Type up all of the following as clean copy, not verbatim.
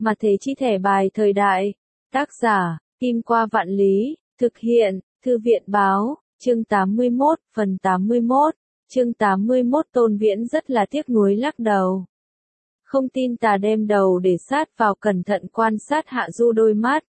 Mà thế chi thẻ bài thời đại. Tác giả, Kim Qua Vạn Lý, thực hiện, Thư viện báo, chương 81, phần 81, chương 81 Tôn Viễn rất là tiếc nuối lắc đầu. Không tin tà đem đầu để sát vào cẩn thận quan sát Hạ Du đôi mắt.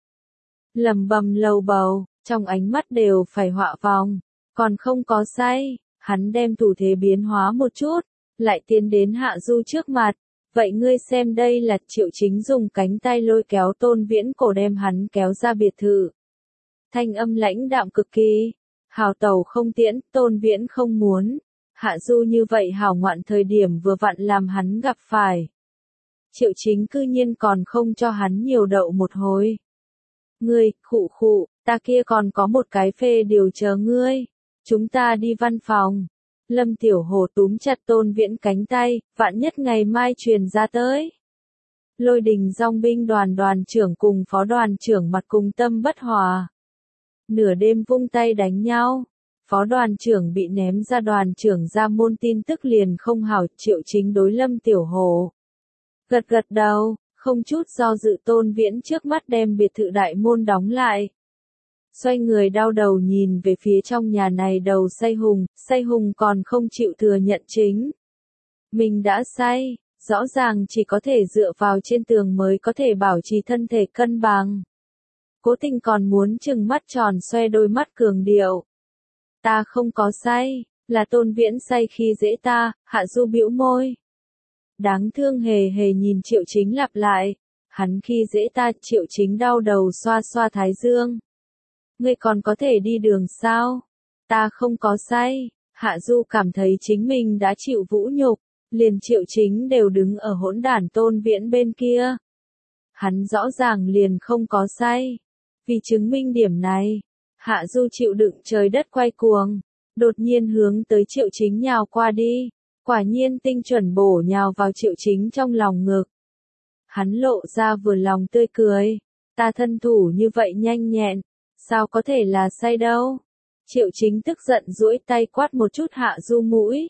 Lầm bầm lầu bầu, trong ánh mắt đều phải họa vòng, còn không có say, hắn đem thủ thế biến hóa một chút, lại tiến đến Hạ Du trước mặt. Vậy ngươi xem đây là Triệu Chính dùng cánh tay lôi kéo Tôn Viễn cổ đem hắn kéo ra biệt thự. Thanh âm lãnh đạm cực kỳ. Hào tẩu không tiễn, Tôn Viễn không muốn. Hạ Du như vậy hào ngoạn thời điểm vừa vặn làm hắn gặp phải. Triệu Chính cư nhiên còn không cho hắn nhiều đậu một hồi. Ngươi, khụ khụ, ta kia còn có một cái phê điều chờ ngươi. Chúng ta đi văn phòng. Lâm Tiểu Hồ túm chặt Tôn Viễn cánh tay, vạn nhất ngày mai truyền ra tới. Lôi Đình Dòng binh đoàn đoàn trưởng cùng phó đoàn trưởng mặt cùng tâm bất hòa. Nửa đêm vung tay đánh nhau, phó đoàn trưởng bị ném ra đoàn trưởng ra môn tin tức liền không hảo. Triệu Chính đối Lâm Tiểu Hồ gật gật đầu, không chút do dự. Tôn Viễn trước mắt đem biệt thự đại môn đóng lại. Xoay người đau đầu nhìn về phía trong nhà này đầu say hùng còn không chịu thừa nhận chính. Mình đã say, rõ ràng chỉ có thể dựa vào trên tường mới có thể bảo trì thân thể cân bằng. Cố tình còn muốn trừng mắt tròn xoe đôi mắt cường điệu. Ta không có say, là Tôn Viễn say khi dễ ta. Hạ Du bĩu môi. Đáng thương hề hề nhìn Triệu Chính lặp lại. Hắn khi dễ ta. Triệu Chính đau đầu xoa xoa thái dương. Ngươi còn có thể đi đường sao? Ta không có say. Hạ Du cảm thấy chính mình đã chịu vũ nhục, liền Triệu Chính đều đứng ở hỗn đản Tôn Viễn bên kia. Hắn rõ ràng liền không có say. Vì chứng minh điểm này, Hạ Du chịu đựng trời đất quay cuồng, đột nhiên hướng tới Triệu Chính nhào qua đi, quả nhiên tinh chuẩn bổ nhào vào Triệu Chính trong lòng ngực. Hắn lộ ra vừa lòng tươi cười, ta thân thủ như vậy nhanh nhẹn, sao có thể là say đâu. Triệu Chính tức giận duỗi tay quát một chút Hạ Du mũi.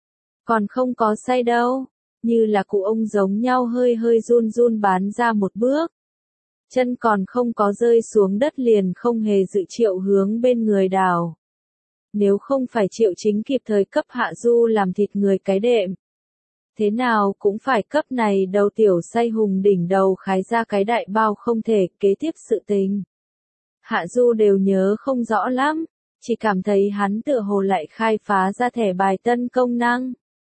Còn không có say đâu, như là cụ ông giống nhau hơi hơi run run bán ra một bước. Chân còn không có rơi xuống đất liền không hề dự Triệu hướng bên người đảo. Nếu không phải Triệu Chính kịp thời cấp Hạ Du làm thịt người cái đệm, thế nào cũng phải cấp này đầu tiểu say hùng đỉnh đầu khái ra cái đại bao không thể. Kế tiếp sự tình, Hạ Du đều nhớ không rõ lắm, chỉ cảm thấy hắn tựa hồ lại khai phá ra thẻ bài tân công năng.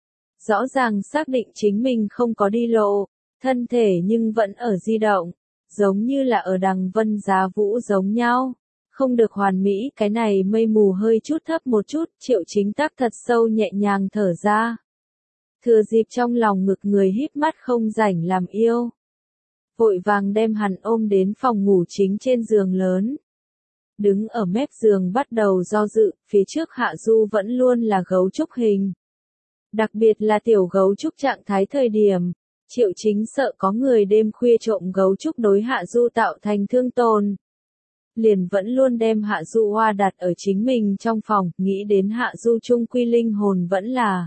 Rõ ràng xác định chính mình không có đi lộ, thân thể nhưng vẫn ở di động, giống như là ở đằng vân giá vũ giống nhau. Không được hoàn mỹ, cái này mây mù hơi chút thấp một chút. Triệu Chính tác thật sâu nhẹ nhàng thở ra. Thừa dịp trong lòng ngực người híp mắt không rảnh làm yêu, vội vàng đem hắn ôm đến phòng ngủ chính trên giường lớn. Đứng ở mép giường bắt đầu do dự, phía trước Hạ Du vẫn luôn là gấu trúc hình. Đặc biệt là tiểu gấu trúc trạng thái thời điểm, Triệu Chính sợ có người đêm khuya trộm gấu trúc đối Hạ Du tạo thành thương tổn. Liền vẫn luôn đem Hạ Du hoa đặt ở chính mình trong phòng, nghĩ đến Hạ Du chung quy linh hồn vẫn là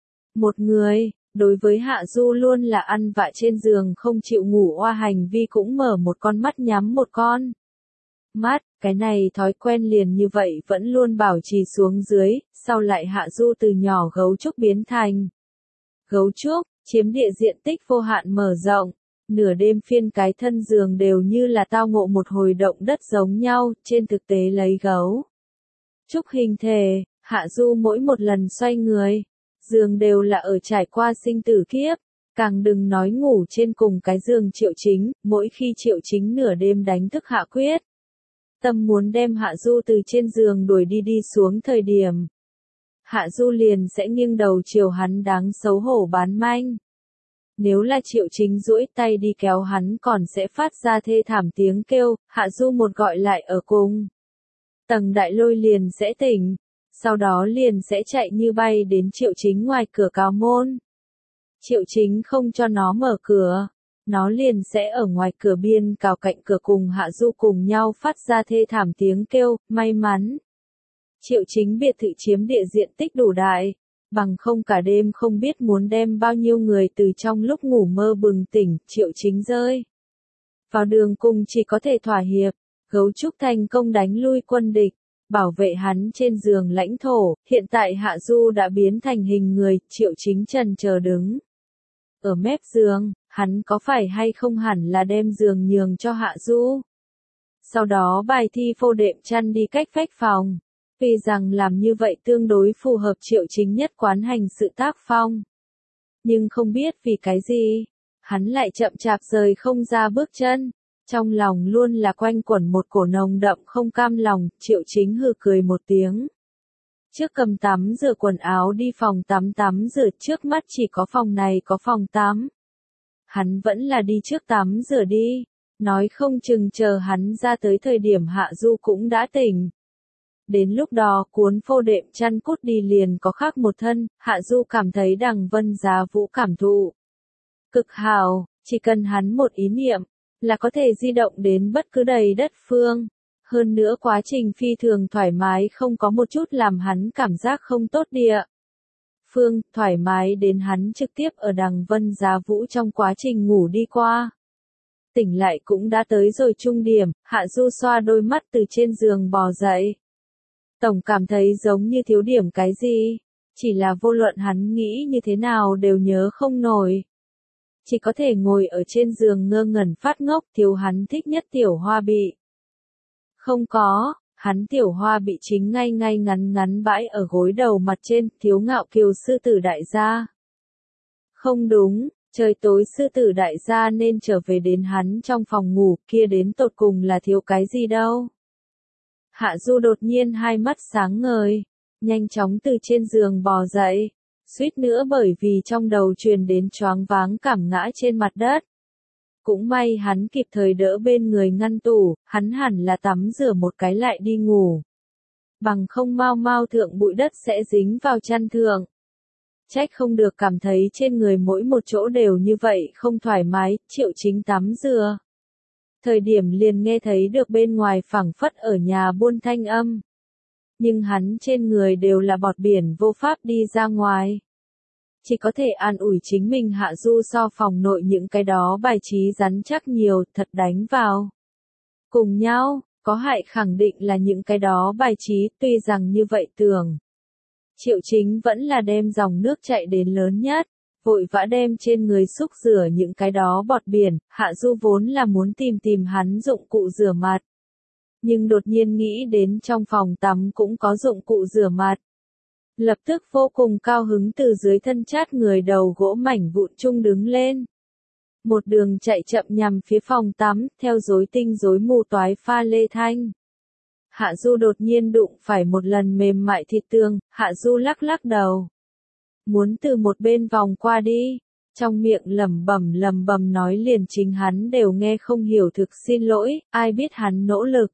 một người, đối với Hạ Du luôn là ăn vạ trên giường không chịu ngủ oa hành vi cũng mở một con mắt nhắm một con mắt, cái này thói quen liền như vậy vẫn luôn bảo trì xuống dưới. Sau lại Hạ Du từ nhỏ gấu trúc biến thành gấu trúc, chiếm địa diện tích vô hạn mở rộng, nửa đêm phiên cái thân giường đều như là tao ngộ một hồi động đất giống nhau. Trên thực tế lấy gấu trúc hình thể, Hạ Du mỗi một lần xoay người, giường đều là ở trải qua sinh tử kiếp, càng đừng nói ngủ trên cùng cái giường Triệu Chính. Mỗi khi Triệu Chính nửa đêm đánh thức Hạ Quyết tâm muốn đem Hạ Du từ trên giường đuổi đi xuống thời điểm, Hạ Du liền sẽ nghiêng đầu chiều hắn đáng xấu hổ bán manh. Nếu là Triệu Chính duỗi tay đi kéo hắn còn sẽ phát ra thê thảm tiếng kêu. Hạ Du một gọi lại ở cùng tầng đại lôi liền sẽ tỉnh, sau đó liền sẽ chạy như bay đến Triệu Chính ngoài cửa cáo môn. Triệu Chính không cho nó mở cửa, nó liền sẽ ở ngoài cửa biên cào cạnh cửa cùng Hạ Du cùng nhau phát ra thê thảm tiếng kêu. May mắn Triệu Chính biệt thự chiếm địa diện tích đủ đại, bằng không cả đêm không biết muốn đem bao nhiêu người từ trong lúc ngủ mơ bừng tỉnh. Triệu Chính rơi Vào đường cùng chỉ có thể thỏa hiệp, Gấu Trúc thành công đánh lui quân địch, bảo vệ hắn trên giường lãnh thổ, hiện tại Hạ Du đã biến thành hình người, Triệu Chính trần chờ đứng. Ở mép giường, hắn có phải hay không hẳn là đem giường nhường cho Hạ Du. Sau đó bài thi phô đệm chăn đi cách vách phòng, vì rằng làm như vậy tương đối phù hợp Triệu Chính nhất quán hành sự tác phong. Nhưng không biết vì cái gì, hắn lại chậm chạp rời không ra bước chân. Trong lòng luôn là quanh quẩn một cổ nồng đậm không cam lòng, Triệu Chính hừ cười một tiếng. Trước cầm tắm rửa quần áo đi phòng tắm rửa, trước mắt chỉ có phòng này có phòng tắm. Hắn vẫn là đi trước tắm rửa đi, nói không chừng chờ hắn ra tới thời điểm Hạ Du cũng đã tỉnh. Đến lúc đó cuốn phô đệm chăn cút đi liền có khác một thân, Hạ Du cảm thấy Đằng Vân Giá Vũ cảm thụ cực hào, chỉ cần hắn một ý niệm, là có thể di động đến bất cứ đầy đất phương. Hơn nữa quá trình phi thường thoải mái, không có một chút làm hắn cảm giác không tốt địa phương, thoải mái đến hắn trực tiếp ở Đằng Vân Giá Vũ trong quá trình ngủ đi qua. Tỉnh lại cũng đã tới rồi trung điểm, Hạ Du xoa đôi mắt từ trên giường bò dậy. Tổng cảm thấy giống như thiếu điểm cái gì, chỉ là vô luận hắn nghĩ như thế nào đều nhớ không nổi. Chỉ có thể ngồi ở trên giường ngơ ngẩn phát ngốc, thiếu hắn thích nhất Tiểu Hoa Bị. Không có, hắn Tiểu Hoa Bị chính ngay ngay ngắn ngắn bãi ở gối đầu mặt trên, thiếu Ngạo Kiều sư tử đại gia. Không đúng, trời tối sư tử đại gia nên trở về đến hắn trong phòng ngủ, kia đến tột cùng là thiếu cái gì đâu. Hạ Du đột nhiên hai mắt sáng ngời, nhanh chóng từ trên giường bò dậy, suýt nữa bởi vì trong đầu truyền đến choáng váng cảm ngã trên mặt đất. Cũng may hắn kịp thời đỡ bên người ngăn tủ, hắn hẳn là tắm rửa một cái lại đi ngủ. Bằng không mau mau thượng bụi đất sẽ dính vào chăn thượng. Trách không được cảm thấy trên người mỗi một chỗ đều như vậy không thoải mái, Triệu Chính tắm rửa. Thời điểm liền nghe thấy được bên ngoài phảng phất ở nhà buôn thanh âm. Nhưng hắn trên người đều là bọt biển vô pháp đi ra ngoài. Chỉ có thể an ủi chính mình Hạ Du so phòng nội những cái đó bài trí rắn chắc nhiều, thật đánh vào. Cùng nhau, có hại khẳng định là những cái đó bài trí, tuy rằng như vậy tưởng. Triệu Chính vẫn là đem dòng nước chạy đến lớn nhất, vội vã đem trên người xúc rửa những cái đó bọt biển, Hạ Du vốn là muốn tìm hắn dụng cụ rửa mặt. Nhưng đột nhiên nghĩ đến trong phòng tắm cũng có dụng cụ rửa mặt. Lập tức vô cùng cao hứng từ dưới thân chát người đầu gỗ mảnh vụn chung đứng lên. Một đường chạy chậm nhằm phía phòng tắm, theo rối tinh rối mù toái pha lê thanh. Hạ Du đột nhiên đụng phải một lần mềm mại thịt tường, Hạ Du lắc lắc đầu. Muốn từ một bên vòng qua đi, trong miệng lẩm bẩm nói liền chính hắn đều nghe không hiểu, thực xin lỗi, ai biết hắn nỗ lực.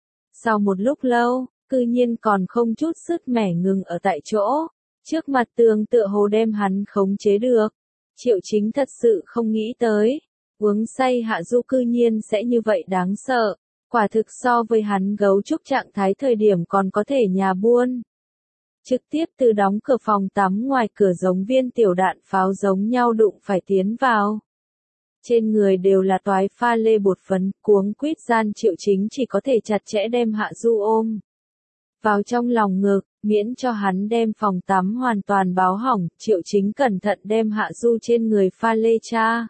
Sau một lúc lâu, cư nhiên còn không chút sức mẻ ngừng ở tại chỗ, trước mặt tường tựa hồ đem hắn khống chế được. Triệu Chính thật sự không nghĩ tới, uống say Hạ Du cư nhiên sẽ như vậy đáng sợ, quả thực so với hắn Gấu Trúc trạng thái thời điểm còn có thể nhà buôn. Trực tiếp từ đóng cửa phòng tắm ngoài cửa giống viên tiểu đạn pháo giống nhau đụng phải tiến vào. Trên người đều là toái pha lê bột phấn, cuống quýt gian Triệu Chính chỉ có thể chặt chẽ đem Hạ Du ôm vào trong lòng ngực, miễn cho hắn đem phòng tắm hoàn toàn báo hỏng. Triệu Chính cẩn thận đem Hạ Du trên người pha lê cha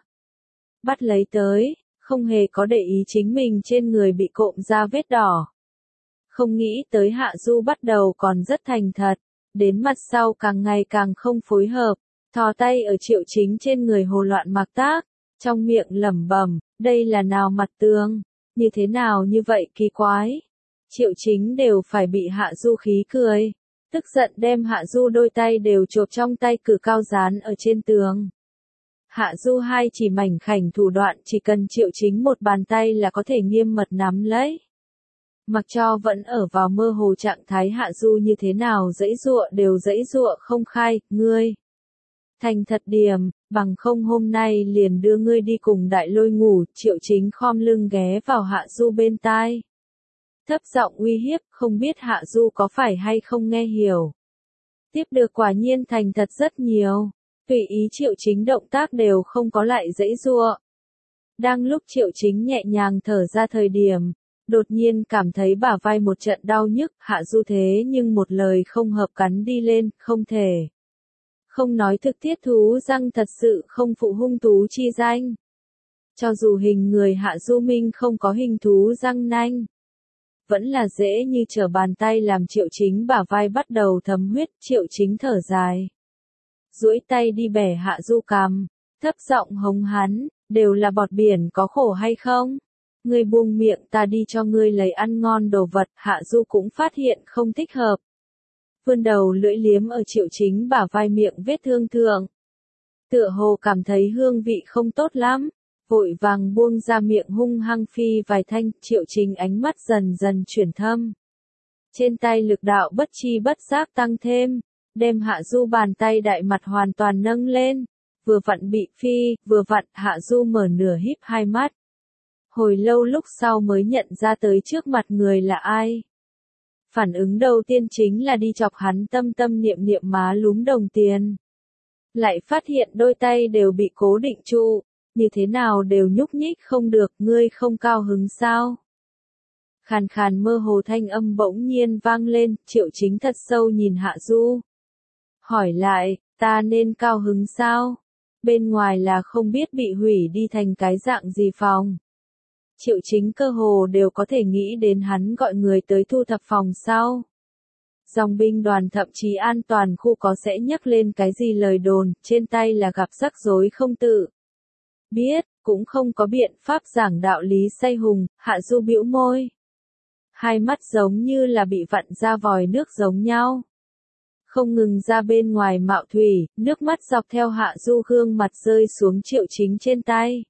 bắt lấy tới, không hề có để ý chính mình trên người bị cộm ra vết đỏ. Không nghĩ tới Hạ Du bắt đầu còn rất thành thật, đến mặt sau càng ngày càng không phối hợp, thò tay ở Triệu Chính trên người hồ loạn mặc tác, trong miệng lẩm bẩm, đây là nào mặt tường, như thế nào như vậy kỳ quái. Triệu Chính đều phải bị Hạ Du khí cười, tức giận đem Hạ Du đôi tay đều chộp trong tay cử cao dán ở trên tường. Hạ Du hai chỉ mảnh khảnh thủ đoạn chỉ cần Triệu Chính một bàn tay là có thể nghiêm mật nắm lấy. Mặc cho vẫn ở vào mơ hồ trạng thái Hạ Du như thế nào dãy dụa đều dãy dụa không khai, ngươi. Thành thật điểm, bằng không hôm nay liền đưa ngươi đi cùng Đại Lôi ngủ. Triệu Chính khom lưng ghé vào Hạ Du bên tai. Thấp giọng uy hiếp, không biết Hạ Du có phải hay không nghe hiểu. Tiếp được quả nhiên thành thật rất nhiều, tùy ý Triệu Chính động tác đều không có lại dãy dụa. Đang lúc Triệu Chính nhẹ nhàng thở ra thời điểm, đột nhiên cảm thấy bả vai một trận đau nhức, Hạ Du thế nhưng một lời không hợp cắn đi lên, không thể. Không nói thực tiết thú răng thật sự không phụ hung thú chi danh. Cho dù hình người Hạ Du Minh không có hình thú răng nanh, vẫn là dễ như trở bàn tay làm Triệu Chính bả vai bắt đầu thấm huyết, Triệu Chính thở dài. Duỗi tay đi bẻ Hạ Du cằm, thấp giọng hống hắn, đều là bọt biển có khổ hay không? Ngươi buông miệng ta đi cho ngươi lấy ăn ngon đồ vật, Hạ Du cũng phát hiện không thích hợp. Vươn đầu lưỡi liếm ở Triệu Chính bả vai miệng vết thương thượng. Tựa hồ cảm thấy hương vị không tốt lắm, vội vàng buông ra miệng hung hăng phi vài thanh, Triệu Chính ánh mắt dần dần chuyển thâm. Trên tay lực đạo bất chi bất giác tăng thêm, đem Hạ Du bàn tay đại mặt hoàn toàn nâng lên, vừa vặn bị phi, vừa vặn Hạ Du mở nửa híp hai mắt. Hồi lâu lúc sau mới nhận ra tới trước mặt người là ai. Phản ứng đầu tiên chính là đi chọc hắn tâm tâm niệm niệm má lúm đồng tiền. Lại phát hiện đôi tay đều bị cố định trụ, như thế nào đều nhúc nhích không được, ngươi không cao hứng sao? Khàn khàn mơ hồ thanh âm bỗng nhiên vang lên, Triệu Chính thật sâu nhìn Hạ Du. Hỏi lại, ta nên cao hứng sao? Bên ngoài là không biết bị hủy đi thành cái dạng gì phòng. Triệu Chính cơ hồ đều có thể nghĩ đến hắn gọi người tới thu thập phòng sau. Dòng binh đoàn thậm chí an toàn khu có sẽ nhắc lên cái gì lời đồn, trên tay là gặp rắc rối không tự. Biết, cũng không có biện pháp giảng đạo lý say hùng, Hạ Du bĩu môi. Hai mắt giống như là bị vặn ra vòi nước giống nhau. Không ngừng ra bên ngoài mạo thủy, nước mắt dọc theo Hạ Du gương mặt rơi xuống Triệu Chính trên tay.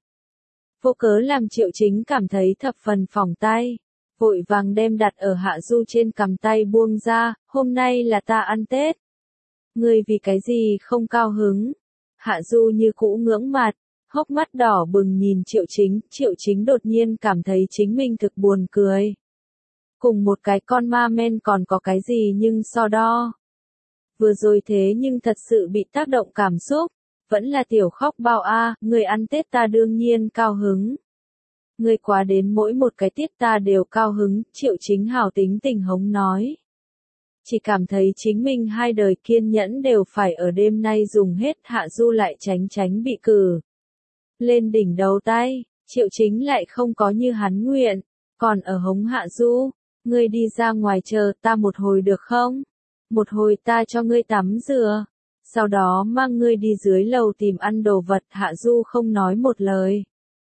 Vô cớ làm Triệu Chính cảm thấy thập phần phỏng tay. Vội vàng đem đặt ở Hạ Du trên cằm tay buông ra, hôm nay là ta ăn Tết. Ngươi vì cái gì không cao hứng? Hạ Du như cũ ngưỡng mặt, hốc mắt đỏ bừng nhìn Triệu Chính đột nhiên cảm thấy chính mình thực buồn cười. Cùng một cái con ma men còn có cái gì nhưng so đo. Vừa rồi thế nhưng thật sự bị tác động cảm xúc, vẫn là tiểu khóc bao a, người ăn Tết ta đương nhiên cao hứng. Người quá đến mỗi một cái tiết ta đều cao hứng, Triệu Chính hảo tính tình hống nói. Chỉ cảm thấy chính mình hai đời kiên nhẫn đều phải ở đêm nay dùng hết, Hạ Du lại tránh tránh bị cử. Lên đỉnh đầu tay, Triệu Chính lại không có như hắn nguyện, còn ở hống Hạ Du, ngươi đi ra ngoài chờ ta một hồi được không? Một hồi ta cho ngươi tắm rửa, sau đó mang ngươi đi dưới lầu tìm ăn đồ vật, Hạ Du không nói một lời.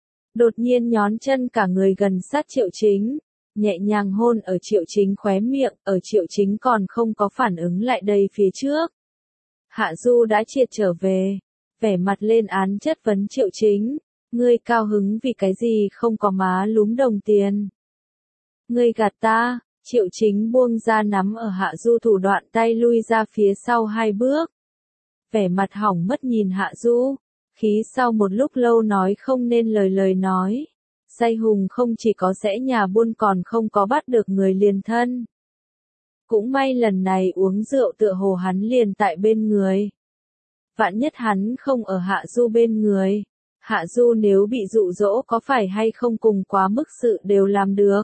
Đột nhiên nhón chân cả người gần sát Triệu Chính, nhẹ nhàng hôn ở Triệu Chính khóe miệng, ở Triệu Chính còn không có phản ứng lại đây phía trước. Hạ Du đã triệt trở về, vẻ mặt lên án chất vấn Triệu Chính, ngươi cao hứng vì cái gì không có má lúm đồng tiền. Ngươi gạt ta, Triệu Chính buông ra nắm ở Hạ Du thủ đoạn tay lui ra phía sau hai bước. Vẻ mặt hỏng mất nhìn Hạ Du, khí sau một lúc lâu nói không nên lời nói. Say hùng không chỉ có sẽ nhà buôn còn không có bắt được người liền thân. Cũng may lần này uống rượu tựa hồ hắn liền tại bên người. Vạn nhất hắn không ở Hạ Du bên người. Hạ Du nếu bị dụ dỗ có phải hay không cùng quá mức sự đều làm được.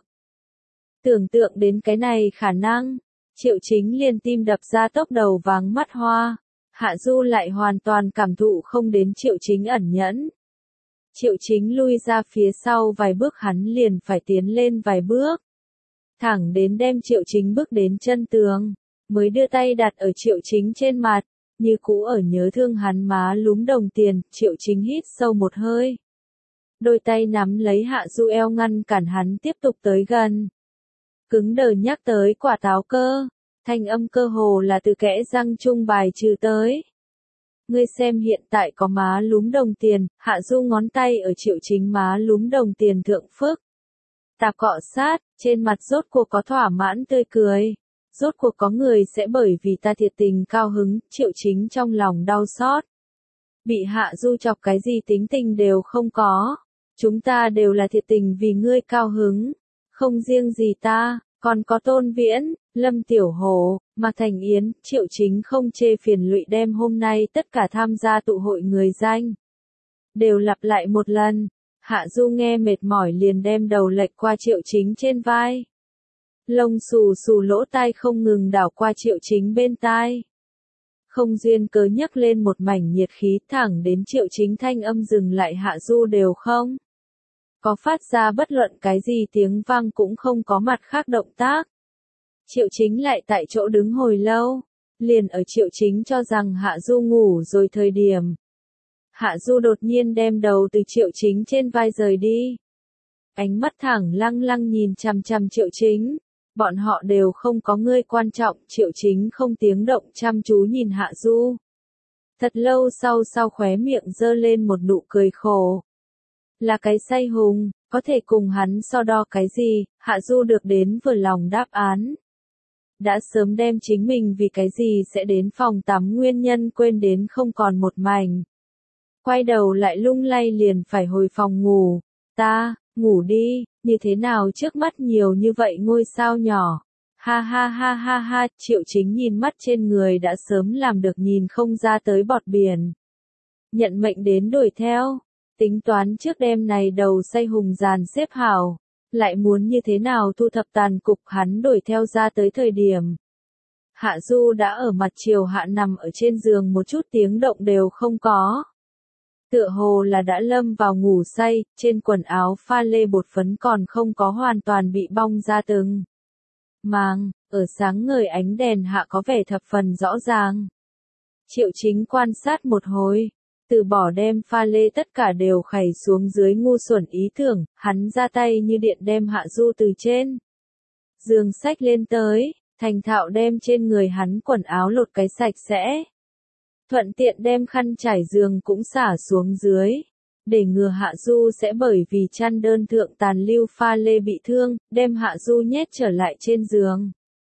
Tưởng tượng đến cái này khả năng, Triệu Chính liền tim đập ra tốc đầu váng mắt hoa. Hạ Du lại hoàn toàn cảm thụ không đến Triệu Chính ẩn nhẫn. Triệu Chính lui ra phía sau vài bước hắn liền phải tiến lên vài bước. Thẳng đến đem Triệu Chính bước đến chân tường, mới đưa tay đặt ở Triệu Chính trên mặt, như cũ ở nhớ thương hắn má lúm đồng tiền, Triệu Chính hít sâu một hơi. Đôi tay nắm lấy Hạ Du eo ngăn cản hắn tiếp tục tới gần. Cứng đờ nhắc tới quả táo cơ, thanh âm cơ hồ là từ kẽ răng chung bài trừ tới. Ngươi xem hiện tại có má lúm đồng tiền, Hạ Du ngón tay ở Triệu Chính má lúm đồng tiền thượng phức. Tạp cọ sát, trên mặt rốt cuộc có thỏa mãn tươi cười. Rốt cuộc có người sẽ bởi vì ta thiệt tình cao hứng, Triệu Chính trong lòng đau xót. Bị Hạ Du chọc cái gì tính tình đều không có. Chúng ta đều là thiệt tình vì ngươi cao hứng. Không riêng gì ta, còn có Tôn Viễn, Lâm Tiểu Hồ, Mạc Thành Yến, Triệu Chính không chê phiền lụy đem hôm nay tất cả tham gia tụ hội người danh. Đều lặp lại một lần. Hạ Du nghe mệt mỏi liền đem đầu lệch qua Triệu Chính trên vai. Lông xù xù lỗ tai không ngừng đảo qua Triệu Chính bên tai. Không duyên cớ nhấc lên một mảnh nhiệt khí thẳng đến Triệu Chính thanh âm dừng lại Hạ Du đều không có phát ra bất luận cái gì tiếng vang cũng không có mặt khác động tác. Triệu Chính lại tại chỗ đứng hồi lâu, liền ở Triệu Chính cho rằng Hạ Du ngủ rồi thời điểm. Hạ Du đột nhiên đem đầu từ Triệu Chính trên vai rời đi. Ánh mắt thẳng lăng lăng nhìn chằm chằm Triệu Chính. Bọn họ đều không có ngươi quan trọng, Triệu Chính không tiếng động chăm chú nhìn Hạ Du. Thật lâu sau khóe miệng giơ lên một nụ cười khổ. Là cái say hùng, có thể cùng hắn so đo cái gì, Hạ Du được đến vừa lòng đáp án. Đã sớm đem chính mình vì cái gì sẽ đến phòng tắm nguyên nhân quên đến không còn một mảnh. Quay đầu lại lung lay liền phải hồi phòng ngủ. Ta, ngủ đi, như thế nào trước mắt nhiều như vậy ngôi sao nhỏ. Ha ha ha ha ha, Triệu Chính nhìn mắt trên người đã sớm làm được nhìn không ra tới bọt biển. Nhận mệnh đến đuổi theo, tính toán trước đêm này đầu say hùng dàn xếp hảo, lại muốn như thế nào thu thập tàn cục hắn đuổi theo ra tới thời điểm. Hạ Du đã ở mặt chiều hạ nằm ở trên giường một chút tiếng động đều không có. Tựa hồ là đã lâm vào ngủ say, trên quần áo pha lê bột phấn còn không có hoàn toàn bị bong ra từng màng, ở sáng ngời ánh đèn hạ có vẻ thập phần rõ ràng. Triệu Chính quan sát một hồi, từ bỏ đem pha lê tất cả đều khảy xuống dưới ngu xuẩn ý tưởng, hắn ra tay như điện đem Hạ Du từ trên giường xách lên tới, thành thạo đem trên người hắn quần áo lột cái sạch sẽ. Thuận tiện đem khăn trải giường cũng xả xuống dưới, để ngừa Hạ Du sẽ bởi vì chăn đơn thượng tàn lưu pha lê bị thương, đem Hạ Du nhét trở lại trên giường.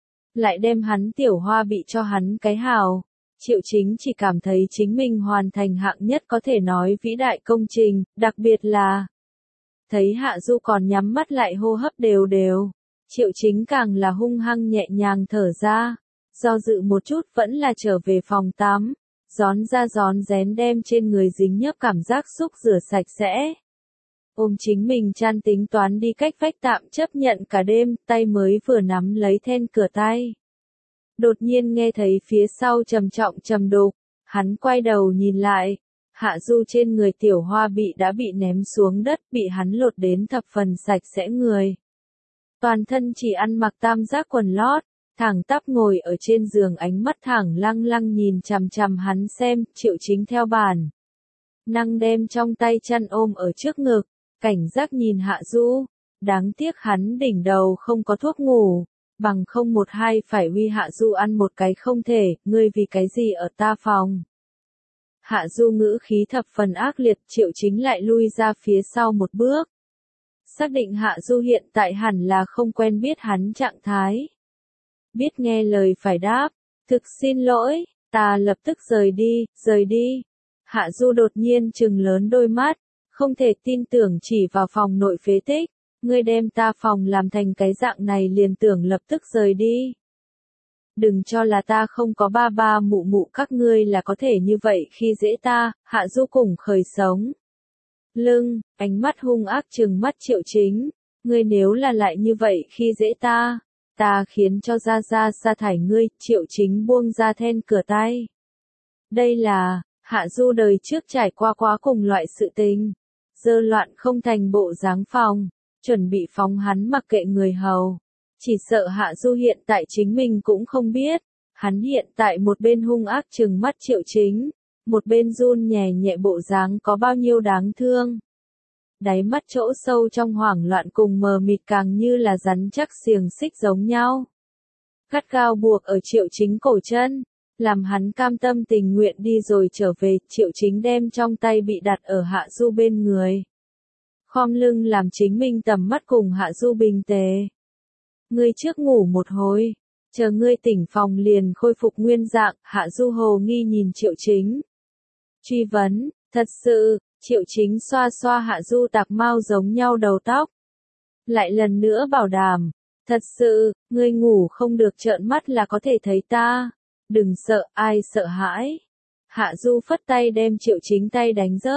Lại đem hắn tiểu hoa bị cho hắn cái hào. Triệu Chính chỉ cảm thấy chính mình hoàn thành hạng nhất có thể nói vĩ đại công trình, đặc biệt là thấy Hạ Du còn nhắm mắt lại hô hấp đều đều. Triệu Chính càng là hung hăng nhẹ nhàng thở ra, do dự một chút vẫn là trở về phòng tắm. Rón ra rón rén đem trên người dính nhớp cảm giác xúc rửa sạch sẽ. Ôm chính mình chăn tính toán đi cách vách tạm chấp nhận cả đêm, tay mới vừa nắm lấy then cửa tay. Đột nhiên nghe thấy phía sau trầm trọng trầm đục, hắn quay đầu nhìn lại, Hạ Du trên người tiểu hoa bị đã bị ném xuống đất, bị hắn lột đến thập phần sạch sẽ người. Toàn thân chỉ ăn mặc tam giác quần lót. Thẳng tắp ngồi ở trên giường ánh mắt thẳng lăng lăng nhìn chằm chằm hắn xem, Triệu Chính theo bản năng đem trong tay chăn ôm ở trước ngực, cảnh giác nhìn Hạ Du, đáng tiếc hắn đỉnh đầu không có thuốc ngủ, bằng không một hai phải uy Hạ Du ăn một cái không thể, ngươi vì cái gì ở ta phòng. Hạ Du ngữ khí thập phần ác liệt, Triệu Chính lại lui ra phía sau một bước. Xác định Hạ Du hiện tại hẳn là không quen biết hắn trạng thái. Biết nghe lời phải đáp, thực xin lỗi, ta lập tức rời đi. Hạ Du đột nhiên trừng lớn đôi mắt, không thể tin tưởng chỉ vào phòng nội phế tích, ngươi đem ta phòng làm thành cái dạng này liền tưởng lập tức rời đi. Đừng cho là ta không có ba ba mụ mụ các ngươi là có thể như vậy khi dễ ta, Hạ Du cùng khởi sống. Lưng, ánh mắt hung ác trừng mắt Triệu Chính, ngươi nếu là lại như vậy khi dễ ta khiến cho ra sa thải ngươi, Triệu Chính buông ra then cửa tay. Đây là, Hạ Du đời trước trải qua quá cùng loại sự tình. Dơ loạn không thành bộ dáng phòng, chuẩn bị phóng hắn mặc kệ người hầu. Chỉ sợ Hạ Du hiện tại chính mình cũng không biết. Hắn hiện tại một bên hung ác trừng mắt Triệu Chính, một bên run nhẹ nhẹ bộ dáng có bao nhiêu đáng thương. Đáy mắt chỗ sâu trong hoảng loạn cùng mờ mịt càng như là rắn chắc xiềng xích giống nhau. Gắt gao buộc ở Triệu Chính cổ chân, làm hắn cam tâm tình nguyện đi rồi trở về, Triệu Chính đem trong tay bị đặt ở Hạ Du bên người. Khom lưng làm chính mình tầm mắt cùng Hạ Du bình tề. Ngươi trước ngủ một hồi, chờ ngươi tỉnh phòng liền khôi phục nguyên dạng, Hạ Du hồ nghi nhìn Triệu Chính. Truy vấn, thật sự, Triệu Chính xoa xoa Hạ Du tạc mau giống nhau đầu tóc. Lại lần nữa bảo đảm, thật sự, ngươi ngủ không được trợn mắt là có thể thấy ta. Đừng sợ, ai sợ hãi. Hạ Du phất tay đem Triệu Chính tay đánh rớt.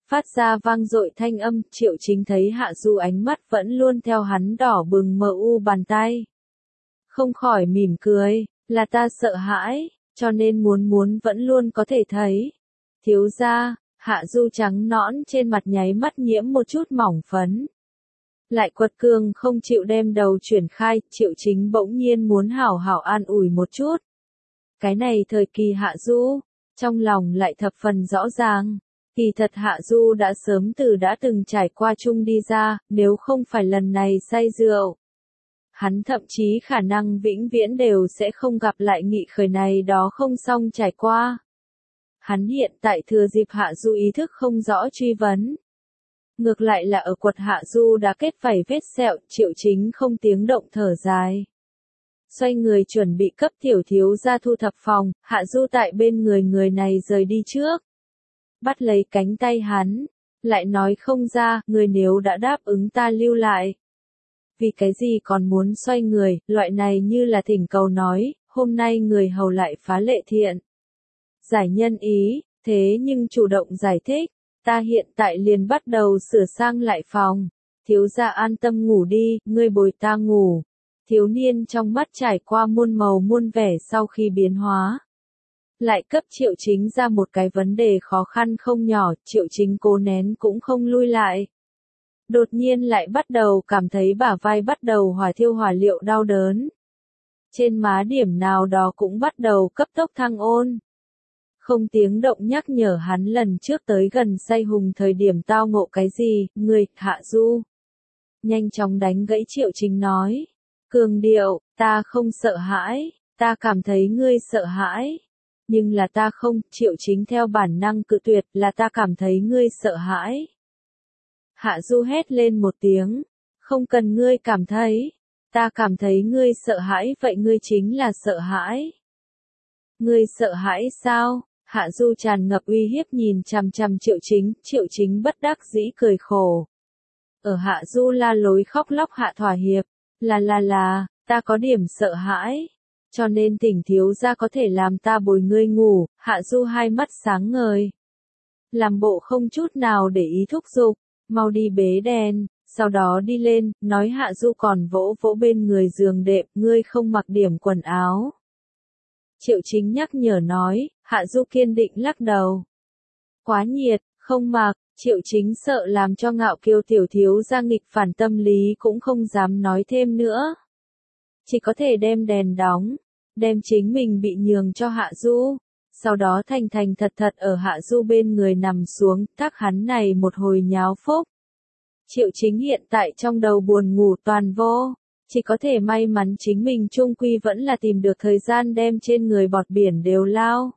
phát ra vang dội thanh âm, Triệu Chính thấy Hạ Du ánh mắt vẫn luôn theo hắn đỏ bừng mờ u bàn tay. Không khỏi mỉm cười, là ta sợ hãi, cho nên muốn vẫn luôn có thể thấy. Thiếu gia, Hạ Du trắng nõn trên mặt nháy mắt nhiễm một chút mỏng phấn. Lại quật cường không chịu đem đầu chuyển khai, Triệu Chính bỗng nhiên muốn hảo hảo an ủi một chút. Cái này thời kỳ Hạ Du, trong lòng lại thập phần rõ ràng. Kỳ thật Hạ Du đã sớm từ đã từng trải qua chung đi ra, nếu không phải lần này say rượu. Hắn thậm chí khả năng vĩnh viễn đều sẽ không gặp lại nghị khởi này đó không xong trải qua. Hắn hiện tại thừa dịp Hạ Du ý thức không rõ truy vấn. Ngược lại là ở quật Hạ Du đã kết vảy vết sẹo, Triệu Chính không tiếng động thở dài. Xoay người chuẩn bị cấp tiểu thiếu gia thu thập phòng, Hạ Du tại bên người này rời đi trước. Bắt lấy cánh tay hắn, lại nói không ra, người nếu đã đáp ứng ta lưu lại. Vì cái gì còn muốn xoay người, loại này như là thỉnh cầu nói, hôm nay người hầu lại phá lệ thiện. Giải nhân ý, thế nhưng chủ động giải thích, ta hiện tại liền bắt đầu sửa sang lại phòng. Thiếu gia an tâm ngủ đi, ngươi bồi ta ngủ. Thiếu niên trong mắt trải qua muôn màu muôn vẻ sau khi biến hóa. Lại cấp Triệu Chính ra một cái vấn đề khó khăn không nhỏ, Triệu Chính cố nén cũng không lui lại. Đột nhiên lại bắt đầu cảm thấy bả vai bắt đầu hỏa thiêu hỏa liệu đau đớn. Trên má điểm nào đó cũng bắt đầu cấp tốc thăng ôn. Không tiếng động nhắc nhở hắn lần trước tới gần say hùng thời điểm tao ngộ cái gì, người, Hạ Du. Nhanh chóng đánh gãy Triệu Chính nói. Cường điệu, ta không sợ hãi, ta cảm thấy ngươi sợ hãi. Nhưng là ta không, Triệu Chính theo bản năng cự tuyệt, là ta cảm thấy ngươi sợ hãi. Hạ Du hét lên một tiếng, không cần ngươi cảm thấy, ta cảm thấy ngươi sợ hãi, vậy ngươi chính là sợ hãi. Ngươi sợ hãi sao? Hạ Du tràn ngập uy hiếp nhìn chằm chằm Triệu Chính bất đắc dĩ cười khổ. Ở Hạ Du la lối khóc lóc hạ thỏa hiệp, là, ta có điểm sợ hãi. Cho nên Thỉnh thiếu gia có thể làm ta bồi ngươi ngủ, Hạ Du hai mắt sáng ngời. Làm bộ không chút nào để ý thúc giục, mau đi bế đèn, sau đó đi lên, nói Hạ Du còn vỗ vỗ bên người giường đệm, ngươi không mặc điểm quần áo. Triệu Chính nhắc nhở nói, Hạ Du kiên định lắc đầu. Quá nhiệt, không mặc, Triệu Chính sợ làm cho ngạo kiêu tiểu thiếu gia nghịch phản tâm lý cũng không dám nói thêm nữa. Chỉ có thể đem đèn đóng, đem chính mình bị nhường cho Hạ Du, sau đó thành thật ở Hạ Du bên người nằm xuống, tác hắn này một hồi nháo phúc. Triệu Chính hiện tại trong đầu buồn ngủ toàn vô, chỉ có thể may mắn chính mình chung quy vẫn là tìm được thời gian đem trên người bọt biển đều lao.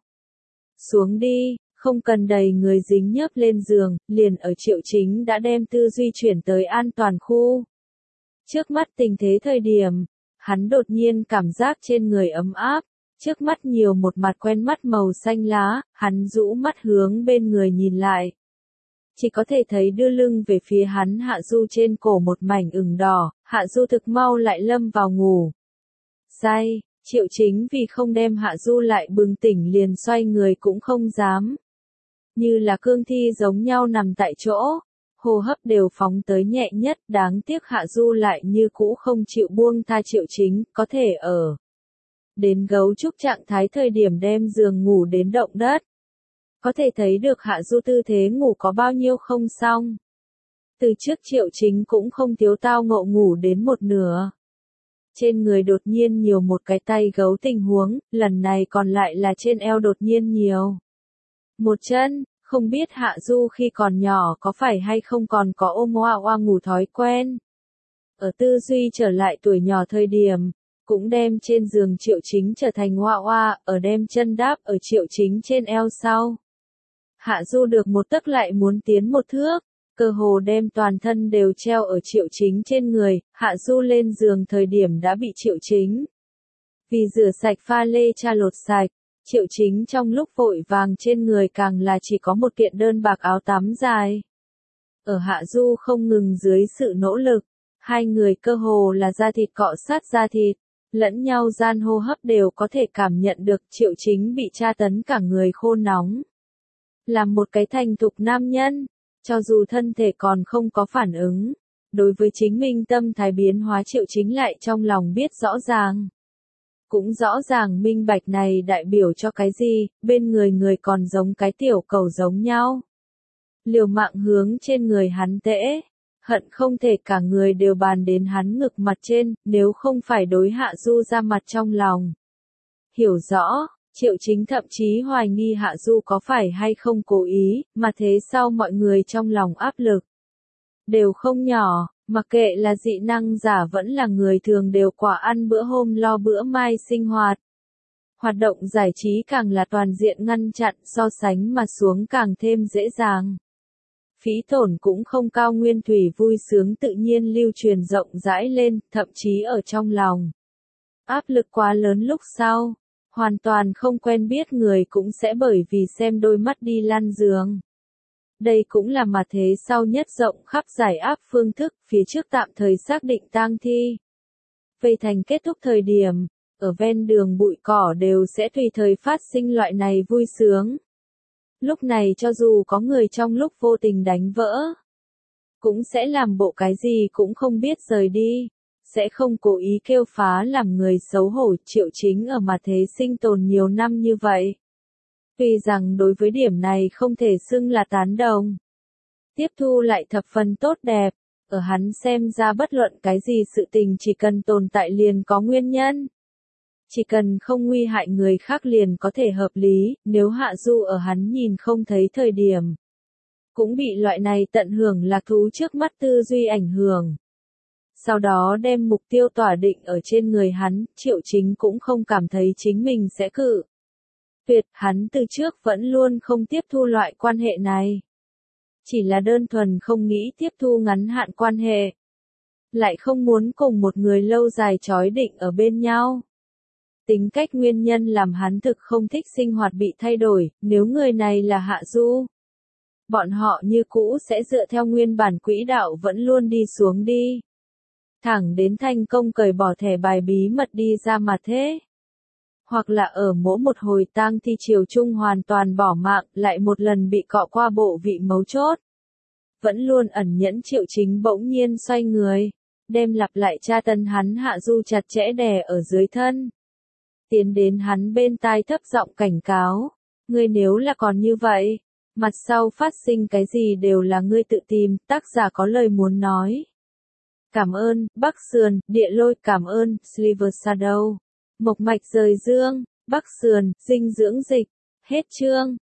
Xuống đi, không cần đầy người dính nhớp lên giường, liền ở Triệu Chính đã đem tư duy chuyển tới an toàn khu. Trước mắt tình thế thời điểm, hắn đột nhiên cảm giác trên người ấm áp, trước mắt nhiều một mặt quen mắt màu xanh lá, hắn rũ mắt hướng bên người nhìn lại. Chỉ có thể thấy đưa lưng về phía hắn Hạ Du trên cổ một mảnh ửng đỏ, Hạ Du thực mau lại lâm vào ngủ. Say, Triệu Chính vì không đem Hạ Du lại bừng tỉnh liền xoay người cũng không dám. Như là cương thi giống nhau nằm tại chỗ, hô hấp đều phóng tới nhẹ nhất, đáng tiếc Hạ Du lại như cũ không chịu buông tha Triệu Chính, có thể ở. Đến gấu trúc trạng thái thời điểm đem giường ngủ đến động đất. Có thể thấy được Hạ Du tư thế ngủ có bao nhiêu không xong. Từ trước Triệu Chính cũng không thiếu tao ngộ ngủ đến một nửa. Trên người đột nhiên nhiều một cái tay gấu tình huống, lần này còn lại là trên eo đột nhiên nhiều. Một chân, không biết Hạ Du khi còn nhỏ có phải hay không còn có ôm oa oa ngủ thói quen. Ở tư duy trở lại tuổi nhỏ thời điểm, cũng đem trên giường Triệu Chính trở thành oa oa, ở đem chân đáp ở Triệu Chính trên eo sau. Hạ Du được một tấc lại muốn tiến một thước, cơ hồ đem toàn thân đều treo ở Triệu Chính trên người, Hạ Du lên giường thời điểm đã bị Triệu Chính. Vì rửa sạch pha lê cha lột sạch, Triệu Chính trong lúc vội vàng trên người càng là chỉ có một kiện đơn bạc áo tắm dài. Ở Hạ Du không ngừng dưới sự nỗ lực, hai người cơ hồ là da thịt cọ sát da thịt, lẫn nhau gian hô hấp đều có thể cảm nhận được Triệu Chính bị tra tấn cả người khô nóng. Là một cái thành thục nam nhân, Cho dù thân thể còn không có phản ứng, đối với chính mình tâm thái biến hóa Triệu Chính lại trong lòng biết rõ ràng. Cũng rõ ràng minh bạch này đại biểu cho cái gì, bên người người còn giống cái tiểu cầu giống nhau. Liều mạng hướng trên người hắn tễ, hận không thể cả người đều bàn đến hắn ngực mặt trên, nếu không phải đối Hạ Du ra mặt trong lòng. Hiểu rõ, Triệu Chính thậm chí hoài nghi Hạ Du có phải hay không cố ý, mà thế sau mọi người trong lòng áp lực đều không nhỏ, mặc kệ là dị năng giả vẫn là người thường đều quả ăn bữa hôm lo bữa mai sinh hoạt. Hoạt động giải trí càng là toàn diện ngăn chặn, so sánh mà xuống càng thêm dễ dàng. Phí tổn cũng không cao, nguyên thủy vui sướng tự nhiên lưu truyền rộng rãi lên, thậm chí ở trong lòng. Áp lực quá lớn lúc sau, hoàn toàn không quen biết người cũng sẽ bởi vì xem đôi mắt đi lăn giường. Đây cũng là mà thế sau nhất rộng khắp giải áp phương thức, phía trước tạm thời xác định tang thi. Về thành kết thúc thời điểm, ở ven đường bụi cỏ đều sẽ tùy thời phát sinh loại này vui sướng. Lúc này cho dù có người trong lúc vô tình đánh vỡ, cũng sẽ làm bộ cái gì cũng không biết rời đi, sẽ không cố ý kêu phá làm người xấu hổ. Triệu Chính ở mà thế sinh tồn nhiều năm như vậy. Vì rằng đối với điểm này không thể xưng là tán đồng. Tiếp thu lại thập phần tốt đẹp, ở hắn xem ra bất luận cái gì sự tình chỉ cần tồn tại liền có nguyên nhân. Chỉ cần không nguy hại người khác liền có thể hợp lý, nếu Hạ Du ở hắn nhìn không thấy thời điểm. Cũng bị loại này tận hưởng lạc thú trước mắt tư duy ảnh hưởng. Sau đó đem mục tiêu tỏa định ở trên người hắn, Triệu Chính cũng không cảm thấy chính mình sẽ cự tuyệt, hắn từ trước vẫn luôn không tiếp thu loại quan hệ này. Chỉ là đơn thuần không nghĩ tiếp thu ngắn hạn quan hệ. Lại không muốn cùng một người lâu dài trói định ở bên nhau. Tính cách nguyên nhân làm hắn thực không thích sinh hoạt bị thay đổi, nếu người này là Hạ Du. Bọn họ như cũ sẽ dựa theo nguyên bản quỹ đạo vẫn luôn đi xuống đi. Thẳng đến thành công cởi bỏ thẻ bài bí mật đi ra mà thế. Hoặc là ở mỗi một hồi tang thi chiều chung hoàn toàn bỏ mạng, lại một lần bị cọ qua bộ vị mấu chốt. Vẫn luôn ẩn nhẫn Triệu Chính bỗng nhiên xoay người, đem lặp lại tra tấn hắn Hạ Du chặt chẽ đè ở dưới thân. Tiến đến hắn bên tai thấp giọng cảnh cáo, ngươi nếu là còn như vậy, mặt sau phát sinh cái gì đều là ngươi tự tìm, tác giả có lời muốn nói. Cảm ơn, Bắc Sườn, Địa Lôi, cảm ơn, Silver Shadow. Mộc mạch rời dương, Bắc Sườn, dinh dưỡng dịch. Hết chương.